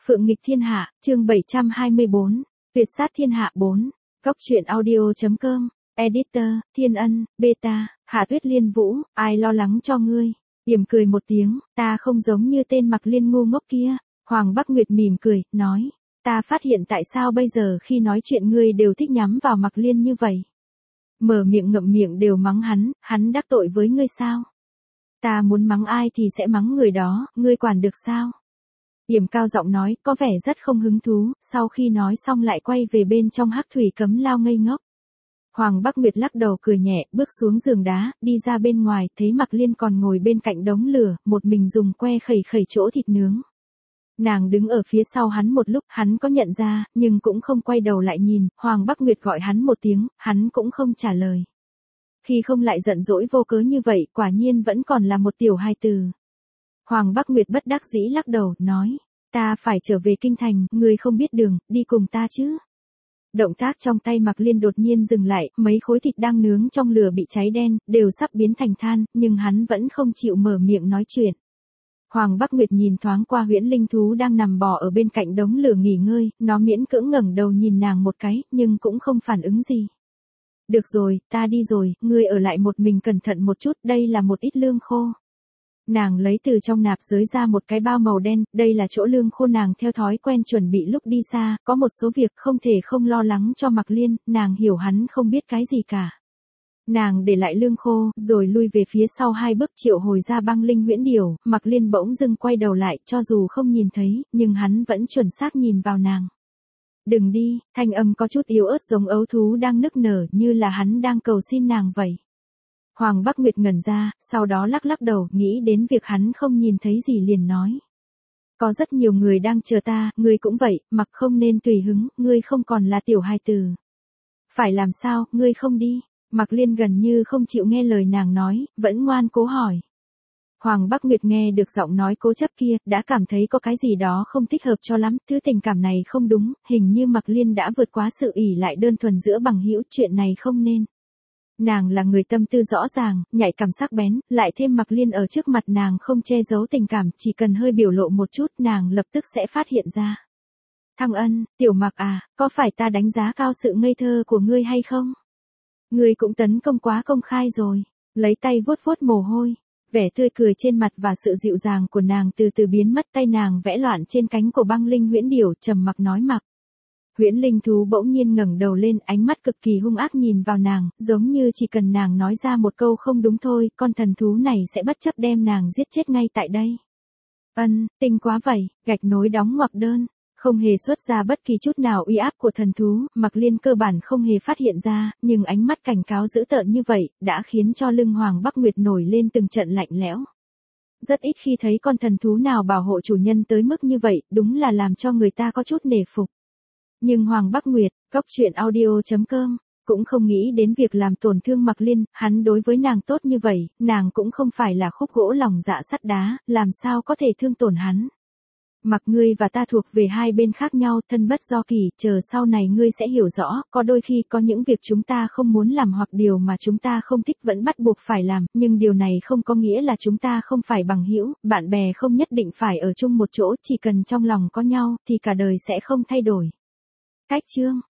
Phượng nghịch thiên hạ, chương 724, tuyệt sát thiên hạ 4, Cóc truyện audio.com, editor, Thiên Ân, beta, Hạ Tuyết Liên Vũ, ai lo lắng cho ngươi, Yểm cười một tiếng, ta không giống như tên Mặc Liên ngu ngốc kia, Hoàng Bắc Nguyệt mỉm cười, nói, ta phát hiện tại sao bây giờ khi nói chuyện ngươi đều thích nhắm vào Mặc Liên như vậy. Mở miệng ngậm miệng đều mắng hắn đắc tội với ngươi sao? Ta muốn mắng ai thì sẽ mắng người đó, ngươi quản được sao? Yểm cao giọng nói, có vẻ rất không hứng thú, sau khi nói xong lại quay về bên trong hắc thủy cấm lao ngây ngốc. Hoàng Bắc Nguyệt lắc đầu cười nhẹ, bước xuống giường đá, đi ra bên ngoài, thấy Mặc Liên còn ngồi bên cạnh đống lửa, một mình dùng que khẩy khẩy chỗ thịt nướng. Nàng đứng ở phía sau hắn một lúc, hắn có nhận ra, nhưng cũng không quay đầu lại nhìn, Hoàng Bắc Nguyệt gọi hắn một tiếng, hắn cũng không trả lời. Khi không lại giận dỗi vô cớ như vậy, quả nhiên vẫn còn là một tiểu hài tử. Hoàng Bắc Nguyệt bất đắc dĩ lắc đầu, nói, ta phải trở về kinh thành, ngươi không biết đường, đi cùng ta chứ. Động tác trong tay Mặc Liên đột nhiên dừng lại, mấy khối thịt đang nướng trong lửa bị cháy đen, đều sắp biến thành than, nhưng hắn vẫn không chịu mở miệng nói chuyện. Hoàng Bắc Nguyệt nhìn thoáng qua huyễn linh thú đang nằm bò ở bên cạnh đống lửa nghỉ ngơi, nó miễn cưỡng ngẩng đầu nhìn nàng một cái, nhưng cũng không phản ứng gì. Được rồi, ta đi rồi, ngươi ở lại một mình cẩn thận một chút, đây là một ít lương khô. Nàng lấy từ trong nạp giới ra một cái bao màu đen, đây là chỗ lương khô nàng theo thói quen chuẩn bị lúc đi xa, có một số việc không thể không lo lắng cho Mặc Liên, nàng hiểu hắn không biết cái gì cả. Nàng để lại lương khô, rồi lui về phía sau 2 bước triệu hồi ra băng linh huyễn điểu, Mặc Liên bỗng dưng quay đầu lại, cho dù không nhìn thấy, nhưng hắn vẫn chuẩn xác nhìn vào nàng. Đừng đi, thanh âm có chút yếu ớt giống ấu thú đang nức nở như là hắn đang cầu xin nàng vậy. Hoàng Bắc Nguyệt ngẩn ra, sau đó lắc lắc đầu, nghĩ đến việc hắn không nhìn thấy gì liền nói. Có rất nhiều người đang chờ ta, ngươi cũng vậy, mặc không nên tùy hứng, ngươi không còn là tiểu hài tử. Phải làm sao, ngươi không đi? Mặc Liên gần như không chịu nghe lời nàng nói, vẫn ngoan cố hỏi. Hoàng Bắc Nguyệt nghe được giọng nói cố chấp kia, đã cảm thấy có cái gì đó không thích hợp cho lắm, thứ tình cảm này không đúng, hình như Mặc Liên đã vượt quá sự ỷ lại đơn thuần giữa bằng hữu, chuyện này không nên. Nàng là người tâm tư rõ ràng, nhạy cảm sắc bén, lại thêm Mặc Liên ở trước mặt nàng không che giấu tình cảm, chỉ cần hơi biểu lộ một chút nàng lập tức sẽ phát hiện ra. Thăng Ân, tiểu Mặc à, có phải ta đánh giá cao sự ngây thơ của ngươi hay không? Ngươi cũng tấn công quá công khai rồi, lấy tay vuốt vuốt mồ hôi. Vẻ tươi cười trên mặt và sự dịu dàng của nàng từ từ biến mất, tay nàng vẽ loạn trên cánh của băng linh huyễn điểu, trầm mặc nói Mặc. Huyễn linh thú bỗng nhiên ngẩng đầu lên, ánh mắt cực kỳ hung ác nhìn vào nàng, giống như chỉ cần nàng nói ra một câu không đúng thôi, con thần thú này sẽ bất chấp đem nàng giết chết ngay tại đây. Ân, tinh quá vậy, gạch nối đóng ngoặc đơn. Không hề xuất ra bất kỳ chút nào uy áp của thần thú, Mặc Liên cơ bản không hề phát hiện ra, nhưng ánh mắt cảnh cáo dữ tợn như vậy, đã khiến cho lưng Hoàng Bắc Nguyệt nổi lên từng trận lạnh lẽo. Rất ít khi thấy con thần thú nào bảo hộ chủ nhân tới mức như vậy, đúng là làm cho người ta có chút nể phục. Nhưng Hoàng Bắc Nguyệt, Cóc truyện audio.com, cũng không nghĩ đến việc làm tổn thương Mặc Liên, hắn đối với nàng tốt như vậy, nàng cũng không phải là khúc gỗ lòng dạ sắt đá, làm sao có thể thương tổn hắn. Mặc ngươi và ta thuộc về hai bên khác nhau, thân bất do kỳ, chờ sau này ngươi sẽ hiểu rõ, có đôi khi có những việc chúng ta không muốn làm hoặc điều mà chúng ta không thích vẫn bắt buộc phải làm, nhưng điều này không có nghĩa là chúng ta không phải bằng hữu, bạn bè không nhất định phải ở chung một chỗ, chỉ cần trong lòng có nhau, thì cả đời sẽ không thay đổi. Cách chương